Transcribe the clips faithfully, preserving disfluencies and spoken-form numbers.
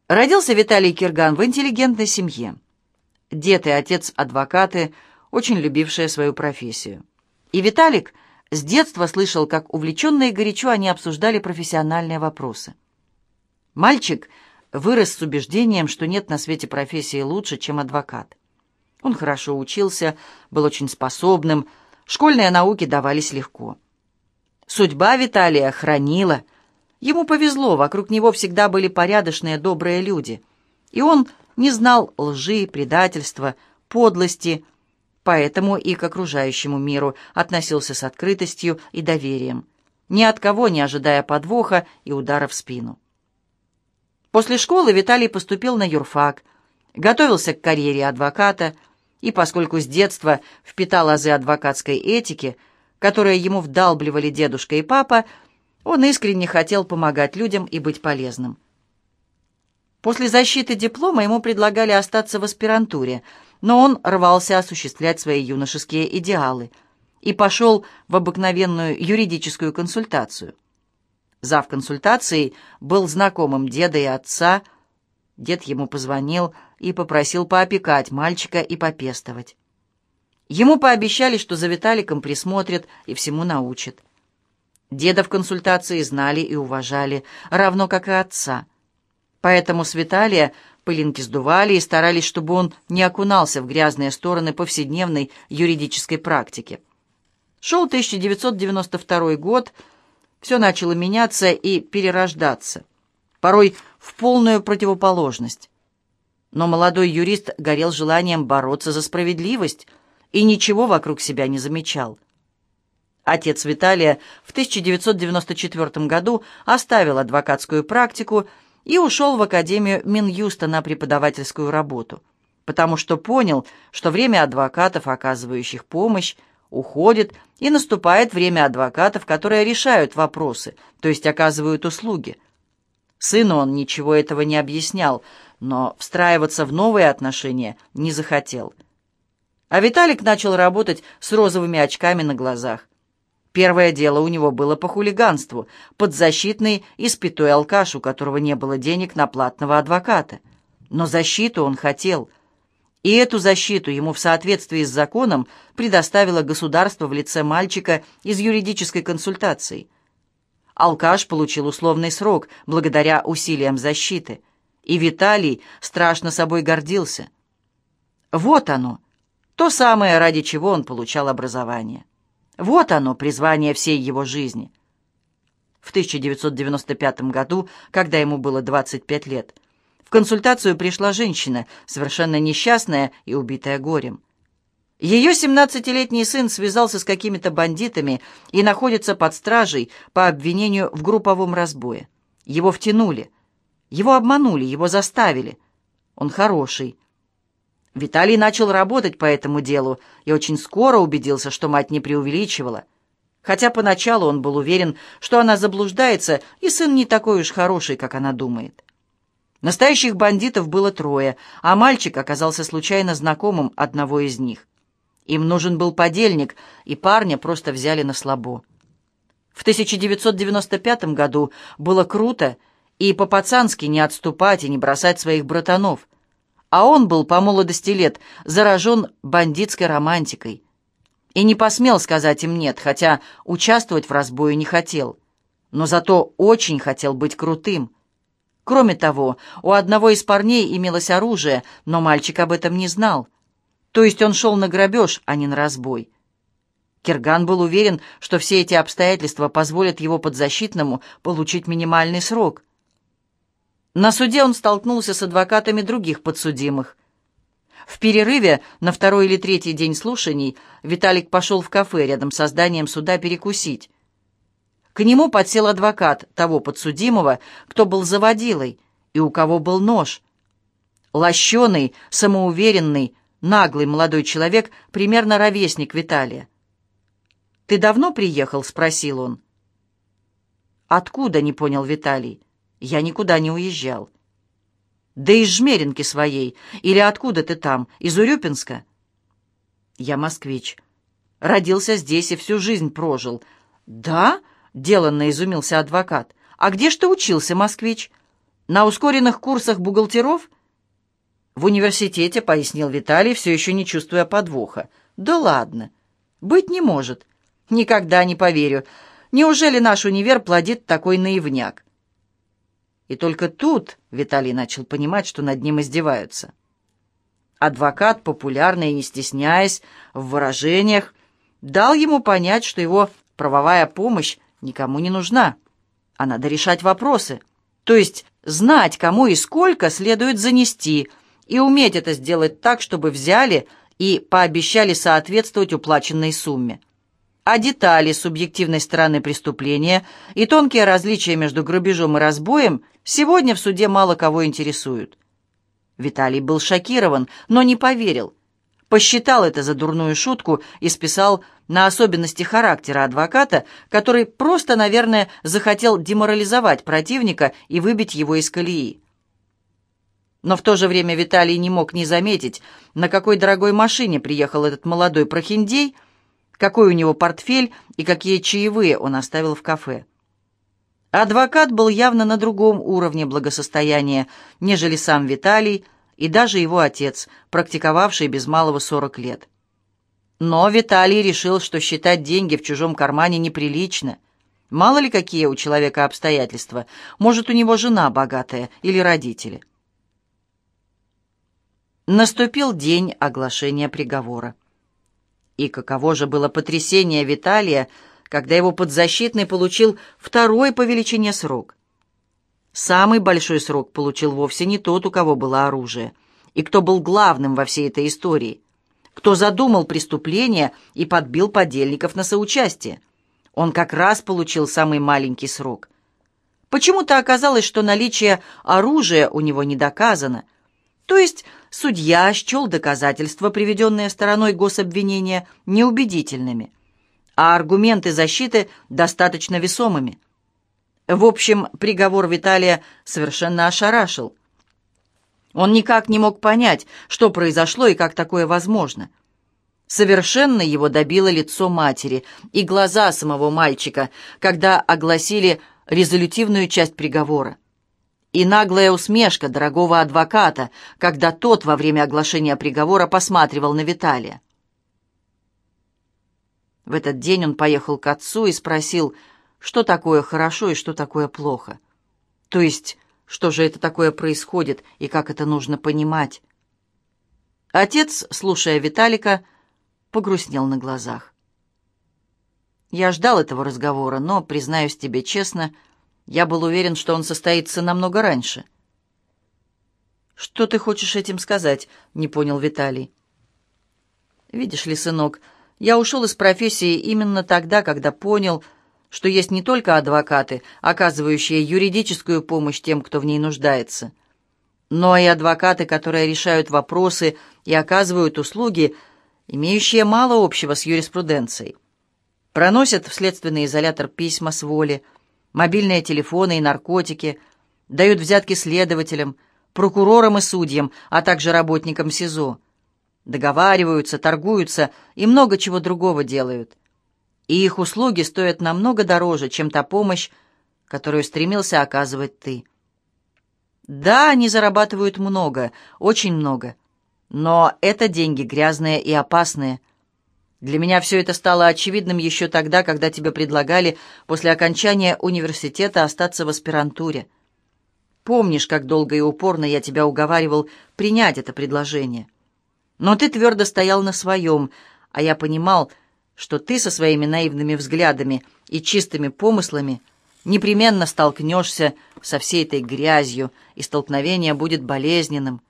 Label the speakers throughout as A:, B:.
A: Родился Виталий Кирган в интеллигентной семье. Дед и отец – адвокаты, очень любившие свою профессию. И Виталик с детства слышал, как увлеченно и горячо они обсуждали профессиональные вопросы. Мальчик вырос с убеждением, что нет на свете профессии лучше, чем адвокат. Он хорошо учился, был очень способным, школьные науки давались легко. Судьба Виталия хранила. Ему повезло, вокруг него всегда были порядочные, добрые люди. И он не знал лжи, предательства, подлости, поэтому и к окружающему миру относился с открытостью и доверием, ни от кого не ожидая подвоха и удара в спину. После школы Виталий поступил на юрфак, готовился к карьере адвоката, и поскольку с детства впитал азы адвокатской этики, которые ему вдалбливали дедушка и папа, он искренне хотел помогать людям и быть полезным. После защиты диплома ему предлагали остаться в аспирантуре, но он рвался осуществлять свои юношеские идеалы и пошел в обыкновенную юридическую консультацию. Зав консультацией был знакомым деда и отца. Дед ему позвонил и попросил поопекать мальчика и попестовать. Ему пообещали, что за Виталиком присмотрят и всему научат. Деда в консультации знали и уважали, равно как и отца. Поэтому с Виталия пылинки сдували и старались, чтобы он не окунался в грязные стороны повседневной юридической практики. Шел тысяча девятьсот девяносто второй год, все начало меняться и перерождаться, порой в полную противоположность. Но молодой юрист горел желанием бороться за справедливость и ничего вокруг себя не замечал. Отец Виталия в тысяча девятьсот девяносто четвёртом году оставил адвокатскую практику и ушел в Академию Минюста на преподавательскую работу, потому что понял, что время адвокатов, оказывающих помощь, уходит, и наступает время адвокатов, которые решают вопросы, то есть оказывают услуги. Сыну он ничего этого не объяснял, но встраиваться в новые отношения не захотел. А Виталик начал работать с розовыми очками на глазах. Первое дело у него было по хулиганству, подзащитный испятой алкаш, у которого не было денег на платного адвоката. Но защиту он хотел. И эту защиту ему в соответствии с законом предоставило государство в лице мальчика из юридической консультации. Алкаш получил условный срок благодаря усилиям защиты, и Виталий страшно собой гордился. Вот оно, то самое, ради чего он получал образование. Вот оно, призвание всей его жизни. В тысяча девятьсот девяносто пятом году, когда ему было двадцать пять лет, в консультацию пришла женщина, совершенно несчастная и убитая горем. Ее семнадцатилетний сын связался с какими-то бандитами и находится под стражей по обвинению в групповом разбое. Его втянули, его обманули, его заставили. Он хороший. Виталий начал работать по этому делу и очень скоро убедился, что мать не преувеличивала. Хотя поначалу он был уверен, что она заблуждается, и сын не такой уж хороший, как она думает. Настоящих бандитов было трое, а мальчик оказался случайно знакомым одного из них. Им нужен был подельник, и парня просто взяли на слабо. В тысяча девятьсот девяносто пятом году было круто и по-пацански не отступать и не бросать своих братанов. А он был по молодости лет заражен бандитской романтикой и не посмел сказать им «нет», хотя участвовать в разбое не хотел, но зато очень хотел быть крутым. Кроме того, у одного из парней имелось оружие, но мальчик об этом не знал. То есть он шел на грабеж, а не на разбой. Кирган был уверен, что все эти обстоятельства позволят его подзащитному получить минимальный срок. На суде он столкнулся с адвокатами других подсудимых. В перерыве на второй или третий день слушаний Виталик пошел в кафе рядом со зданием суда перекусить. К нему подсел адвокат того подсудимого, кто был заводилой и у кого был нож. Лощеный, самоуверенный, наглый молодой человек, примерно ровесник Виталия. «Ты давно приехал?» — спросил он. «Откуда?» — не понял Виталий. «Я никуда не уезжал». «Да из Жмеринки своей. Или откуда ты там? Из Урюпинска?» «Я москвич. Родился здесь и всю жизнь прожил». «Да?» — деланно изумился адвокат. «А где ж ты учился, москвич?» На ускоренных курсах бухгалтеров? В университете, пояснил Виталий, все еще не чувствуя подвоха. Да ладно. Быть не может. Никогда не поверю. Неужели наш универ плодит такой наивняк? И только тут Виталий начал понимать, что над ним издеваются. Адвокат, популярный и не стесняясь в выражениях, дал ему понять, что его правовая помощь никому не нужна, а надо решать вопросы, то есть знать, кому и сколько следует занести, и уметь это сделать так, чтобы взяли и пообещали соответствовать уплаченной сумме. А детали субъективной стороны преступления и тонкие различия между грабежом и разбоем сегодня в суде мало кого интересуют. Виталий был шокирован, но не поверил. Посчитал это за дурную шутку и списал на особенности характера адвоката, который просто, наверное, захотел деморализовать противника и выбить его из колеи. Но в то же время Виталий не мог не заметить, на какой дорогой машине приехал этот молодой прохиндей, какой у него портфель и какие чаевые он оставил в кафе. Адвокат был явно на другом уровне благосостояния, нежели сам Виталий и даже его отец, практиковавший без малого сорок лет. Но Виталий решил, что считать деньги в чужом кармане неприлично. Мало ли какие у человека обстоятельства, может, у него жена богатая или родители. Наступил день оглашения приговора. И каково же было потрясение Виталия, когда его подзащитный получил второй по величине срок. Самый большой срок получил вовсе не тот, у кого было оружие, и кто был главным во всей этой истории, кто задумал преступление и подбил подельников на соучастие. Он как раз получил самый маленький срок. Почему-то оказалось, что наличие оружия у него не доказано, то есть судья счел доказательства, приведенные стороной гособвинения, неубедительными, а аргументы защиты достаточно весомыми. В общем, приговор Виталия совершенно ошарашил. Он никак не мог понять, что произошло и как такое возможно. Совершенно его добило лицо матери и глаза самого мальчика, когда огласили резолютивную часть приговора. И наглая усмешка дорогого адвоката, когда тот во время оглашения приговора посматривал на Виталия. В этот день он поехал к отцу и спросил, что такое хорошо и что такое плохо. То есть, что же это такое происходит и как это нужно понимать. Отец, слушая Виталика, погрустнел на глазах. Я ждал этого разговора, но, признаюсь тебе честно, я был уверен, что он состоится намного раньше. «Что ты хочешь этим сказать?» — не понял Виталий. «Видишь ли, сынок, я ушел из профессии именно тогда, когда понял, что есть не только адвокаты, оказывающие юридическую помощь тем, кто в ней нуждается, но и адвокаты, которые решают вопросы и оказывают услуги, имеющие мало общего с юриспруденцией. Проносят в следственный изолятор письма с воли, мобильные телефоны и наркотики, дают взятки следователям, прокурорам и судьям, а также работникам СИЗО. Договариваются, торгуются и много чего другого делают. И их услуги стоят намного дороже, чем та помощь, которую стремился оказывать ты. Да, они зарабатывают много, очень много, но это деньги грязные и опасные. Для меня все это стало очевидным еще тогда, когда тебе предлагали после окончания университета остаться в аспирантуре. Помнишь, как долго и упорно я тебя уговаривал принять это предложение? Но ты твердо стоял на своем, а я понимал, что ты со своими наивными взглядами и чистыми помыслами непременно столкнешься со всей этой грязью, и столкновение будет болезненным.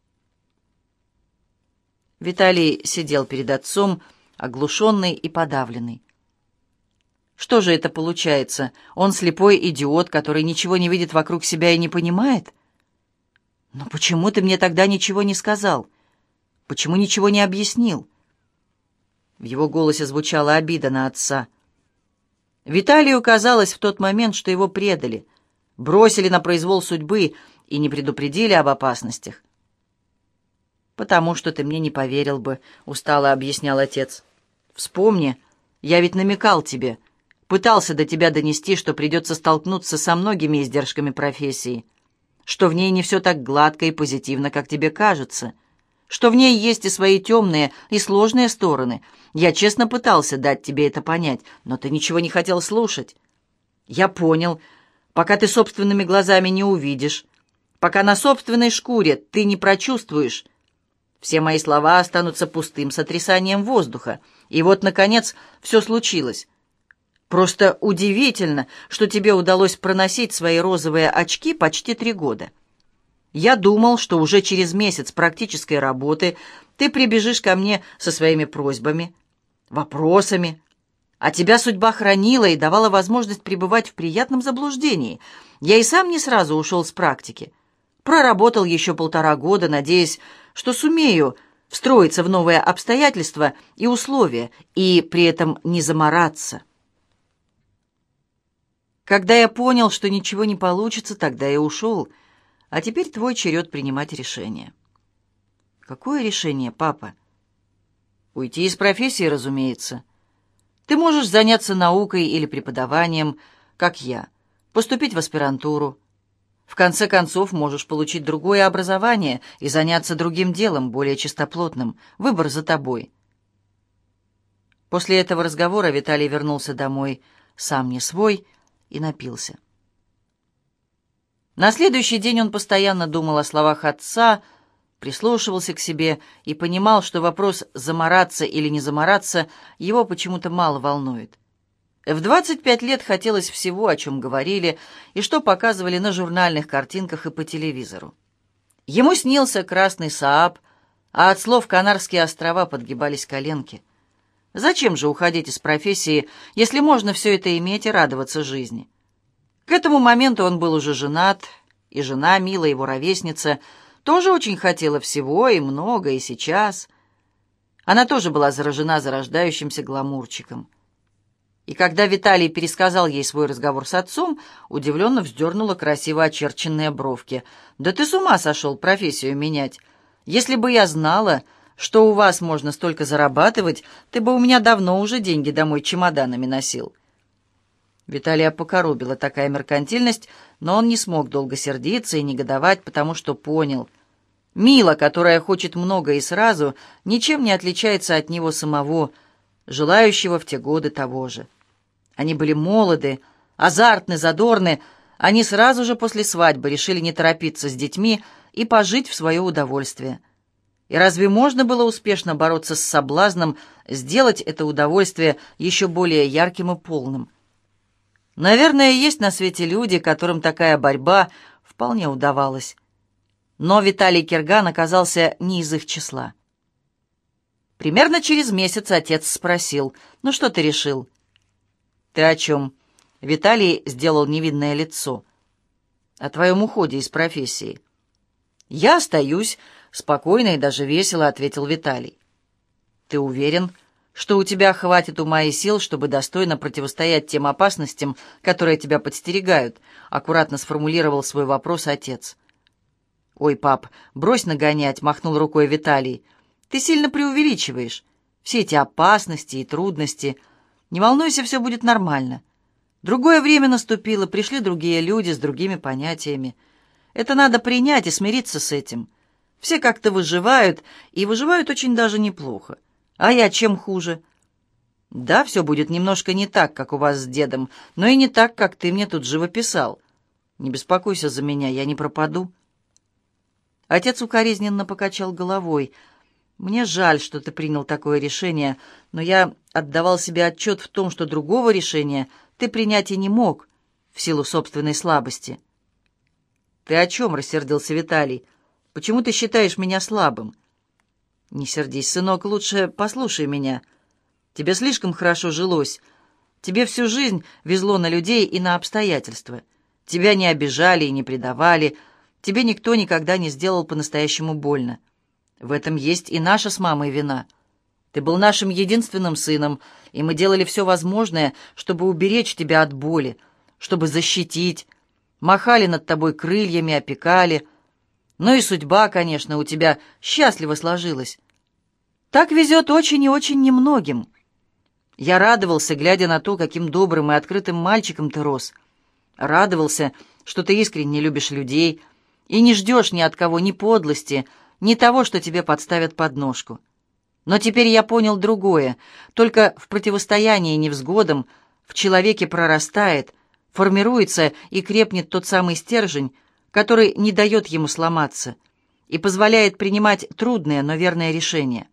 A: Виталий сидел перед отцом, оглушенный и подавленный. Что же это получается? Он слепой идиот, который ничего не видит вокруг себя и не понимает? Но почему ты мне тогда ничего не сказал? Почему ничего не объяснил? В его голосе звучала обида на отца. Виталию казалось в тот момент, что его предали, бросили на произвол судьбы и не предупредили об опасностях. «Потому что ты мне не поверил бы», — устало объяснял отец. «Вспомни, я ведь намекал тебе, пытался до тебя донести, что придется столкнуться со многими издержками профессии. что в ней не все так гладко и позитивно, как тебе кажется, что в ней есть и свои темные и сложные стороны. Я честно пытался дать тебе это понять, но ты ничего не хотел слушать. Я понял, пока ты собственными глазами не увидишь, пока на собственной шкуре ты не прочувствуешь, все мои слова останутся пустым сотрясанием воздуха. И вот, наконец, все случилось. Просто удивительно, что тебе удалось проносить свои розовые очки почти три года. Я думал, что уже через месяц практической работы ты прибежишь ко мне со своими просьбами, вопросами, а тебя судьба хранила и давала возможность пребывать в приятном заблуждении. Я и сам не сразу ушел с практики. Проработал еще полтора года, надеясь, что сумею встроиться в новые обстоятельства и условия, и при этом не замораться. Когда я понял, что ничего не получится, тогда я ушел, а теперь твой черед принимать решение. Какое решение, папа? Уйти из профессии, разумеется. Ты можешь заняться наукой или преподаванием, как я, поступить в аспирантуру. В конце концов, можешь получить другое образование и заняться другим делом, более чистоплотным. Выбор за тобой. После этого разговора Виталий вернулся домой сам не свой и напился. На следующий день он постоянно думал о словах отца, прислушивался к себе и понимал, что вопрос замораться или не замораться его почему-то мало волнует. В двадцать пять лет хотелось всего, о чем говорили, и что показывали на журнальных картинках и по телевизору. Ему снился красный Сааб, а от слов Канарские острова подгибались коленки. Зачем же уходить из профессии, если можно все это иметь и радоваться жизни? К этому моменту он был уже женат, и жена, Мила, его ровесница, тоже очень хотела всего и много, и сейчас. Она тоже была заражена зарождающимся гламурчиком. И когда Виталий пересказал ей свой разговор с отцом, удивленно вздернула красиво очерченные бровки. «Да ты с ума сошел профессию менять! Если бы я знала, что у вас можно столько зарабатывать, ты бы у меня давно уже деньги домой чемоданами носил». Виталия покоробила такая меркантильность, но он не смог долго сердиться и негодовать, потому что понял. Мила, которая хочет много и сразу, ничем не отличается от него самого, желающего в те годы того же. Они были молоды, азартны, задорны. Они сразу же после свадьбы решили не торопиться с детьми и пожить в свое удовольствие. И разве можно было успешно бороться с соблазном сделать это удовольствие еще более ярким и полным? Наверное, есть на свете люди, которым такая борьба вполне удавалась. Но Виталий Кирган оказался не из их числа. Примерно через месяц отец спросил: «Ну что ты решил?» «Ты о чем?» Виталий сделал невинное лицо. «О твоем уходе из профессии». «Я остаюсь», — спокойно и даже весело ответил Виталий. «Ты уверен, что у тебя хватит ума и сил, чтобы достойно противостоять тем опасностям, которые тебя подстерегают?» — аккуратно сформулировал свой вопрос отец. «Ой, пап, брось нагонять», — махнул рукой Виталий. «Ты сильно преувеличиваешь. Все эти опасности и трудности. Не волнуйся, все будет нормально. Другое время наступило, пришли другие люди с другими понятиями. Это надо принять и смириться с этим. Все как-то выживают, и выживают очень даже неплохо. А я чем хуже? Да, все будет немножко не так, как у вас с дедом, но и не так, как ты мне тут живописал. Не беспокойся за меня, я не пропаду». Отец укоризненно покачал головой. «Мне жаль, что ты принял такое решение, но я отдавал себе отчет в том, что другого решения ты принять и не мог в силу собственной слабости». «Ты о чем?» — рассердился Виталий. «Почему ты считаешь меня слабым?» «Не сердись, сынок, лучше послушай меня. Тебе слишком хорошо жилось. Тебе всю жизнь везло на людей и на обстоятельства. Тебя не обижали и не предавали. Тебе никто никогда не сделал по-настоящему больно. В этом есть и наша с мамой вина. Ты был нашим единственным сыном, и мы делали все возможное, чтобы уберечь тебя от боли, чтобы защитить. Махали над тобой крыльями, опекали. Ну и судьба, конечно, у тебя счастливо сложилась. Так везет очень и очень немногим. Я радовался, глядя на то, каким добрым и открытым мальчиком ты рос. Радовался, что ты искренне любишь людей, и не ждешь ни от кого ни подлости, ни того, что тебе подставят подножку. Но теперь я понял другое. Только в противостоянии невзгодам в человеке прорастает, формируется и крепнет тот самый стержень, который не дает ему сломаться и позволяет принимать трудные, но верные решения.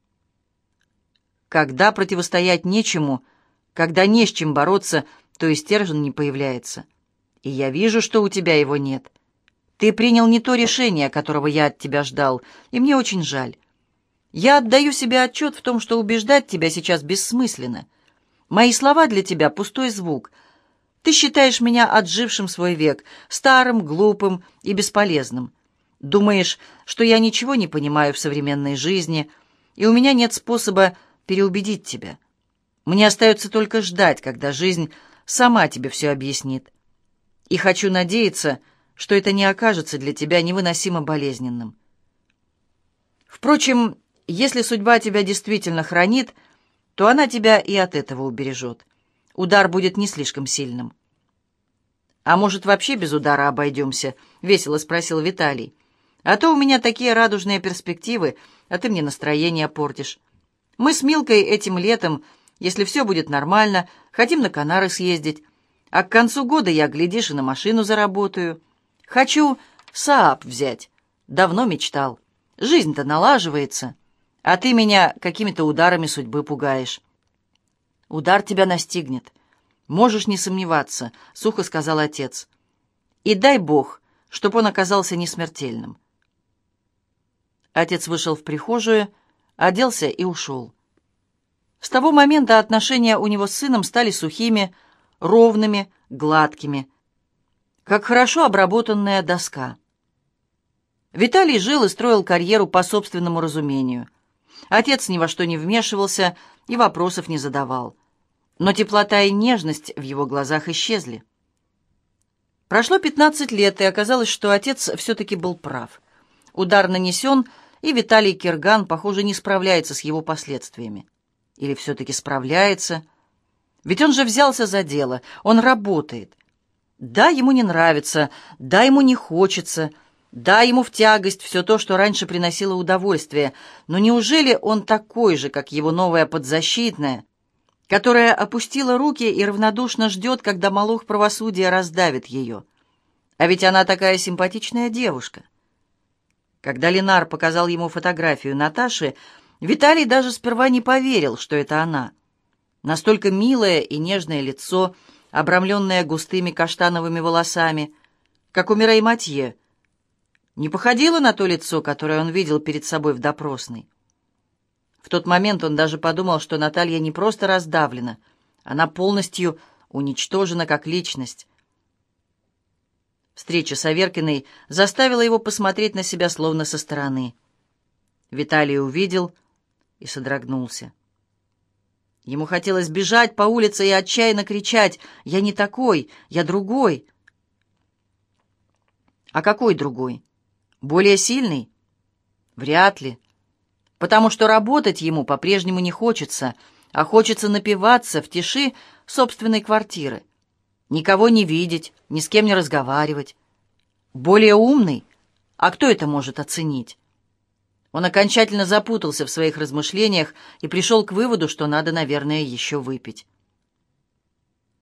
A: Когда противостоять нечему, когда не с чем бороться, то и стержень не появляется. И я вижу, что у тебя его нет. Ты принял не то решение, которого я от тебя ждал, и мне очень жаль. Я отдаю себе отчет в том, что убеждать тебя сейчас бессмысленно. Мои слова для тебя — пустой звук. Ты считаешь меня отжившим свой век, старым, глупым и бесполезным. Думаешь, что я ничего не понимаю в современной жизни, и у меня нет способа переубедить тебя. Мне остается только ждать, когда жизнь сама тебе все объяснит. И хочу надеяться, что это не окажется для тебя невыносимо болезненным. Впрочем, если судьба тебя действительно хранит, то она тебя и от этого убережет. Удар будет не слишком сильным. «А может, вообще без удара обойдемся?» — весело спросил Виталий. «А то у меня такие радужные перспективы, а ты мне настроение портишь. Мы с Милкой этим летом, если все будет нормально, хотим на Канары съездить, а к концу года я, глядишь, и на машину заработаю. Хочу Сааб взять. Давно мечтал. Жизнь-то налаживается, а ты меня какими-то ударами судьбы пугаешь». «Удар тебя настигнет. Можешь не сомневаться», — сухо сказал отец. «И дай Бог, чтоб он оказался несмертельным». Отец вышел в прихожую, оделся и ушел. С того момента отношения у него с сыном стали сухими, ровными, гладкими, как хорошо обработанная доска. Виталий жил и строил карьеру по собственному разумению. Отец ни во что не вмешивался и вопросов не задавал. Но теплота и нежность в его глазах исчезли. Прошло пятнадцать лет, и оказалось, что отец все-таки был прав. Удар нанесен, и Виталий Кирган, похоже, не справляется с его последствиями. Или все-таки справляется? Ведь он же взялся за дело, он работает. Да, ему не нравится, да, ему не хочется, да, ему в тягость все то, что раньше приносило удовольствие, но неужели он такой же, как его новая подзащитная, которая опустила руки и равнодушно ждет, когда молох правосудия раздавит ее? А ведь она такая симпатичная девушка. Когда Ленар показал ему фотографию Наташи, Виталий даже сперва не поверил, что это она. Настолько милое и нежное лицо, обрамленное густыми каштановыми волосами, как у Мирей Матье, не походило на то лицо, которое он видел перед собой в допросной. В тот момент он даже подумал, что Наталья не просто раздавлена, она полностью уничтожена как личность. Встреча с Аверкиной заставила его посмотреть на себя словно со стороны. Виталий увидел и содрогнулся. Ему хотелось бежать по улице и отчаянно кричать: «Я не такой, я другой». А какой другой? Более сильный? Вряд ли. Потому что работать ему по-прежнему не хочется, а хочется напиваться в тиши собственной квартиры. Никого не видеть, ни с кем не разговаривать. Более умный? А кто это может оценить? Он окончательно запутался в своих размышлениях и пришел к выводу, что надо, наверное, еще выпить.